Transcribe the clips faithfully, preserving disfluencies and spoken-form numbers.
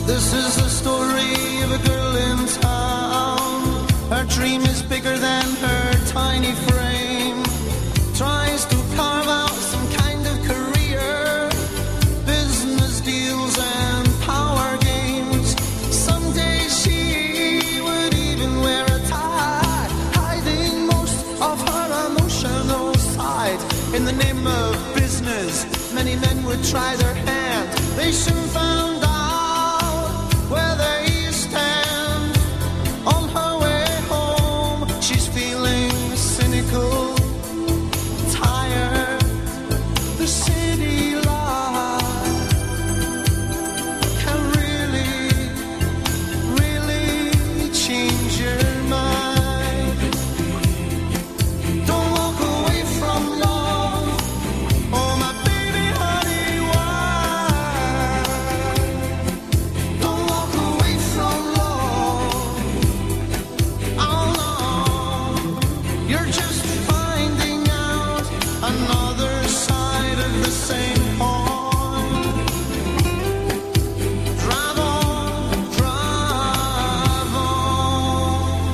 This is the story of a girl in town. Her dream is bigger than her tiny frame. Tries to carve out some kind of career, business deals and power games. Someday she would even wear a tie, hiding most of her emotional side. In the name of business, many men would try their hand. They soon found out where they stand. On her way home, she's feeling cynical, tired. The city life can really, really change your mind. Don't walk away from love. Oh my baby honey, why? Don't walk away from love. Oh no, you're just finding out another side of the same coin. Drive on, drive on.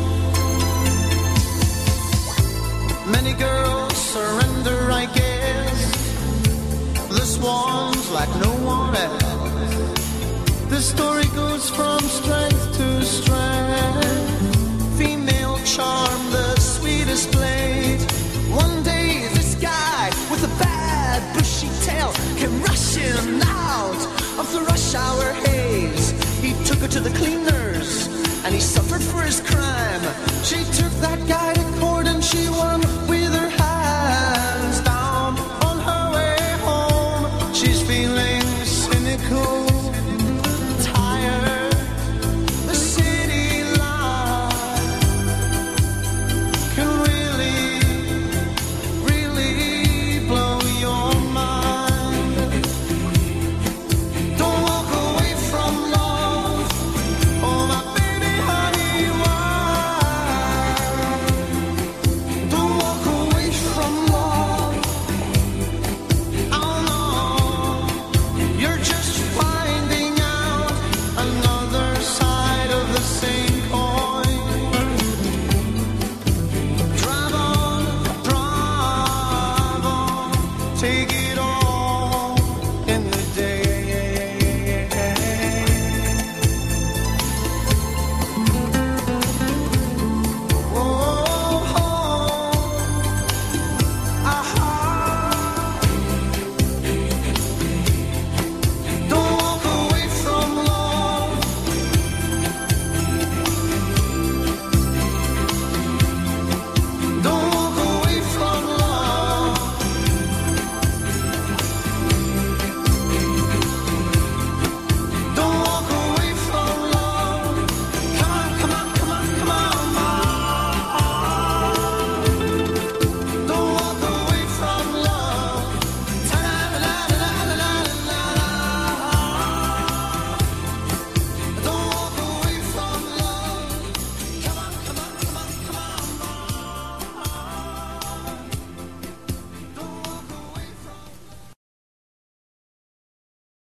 Many girls surrender, I guess. This one's like no one else. The story goes from strength to strength. Female charm, the sweetest blade. One day this guy with a bad bushy tail came rushing out of the rush hour haze. He took her to the cleaners and he suffered for his crime. She took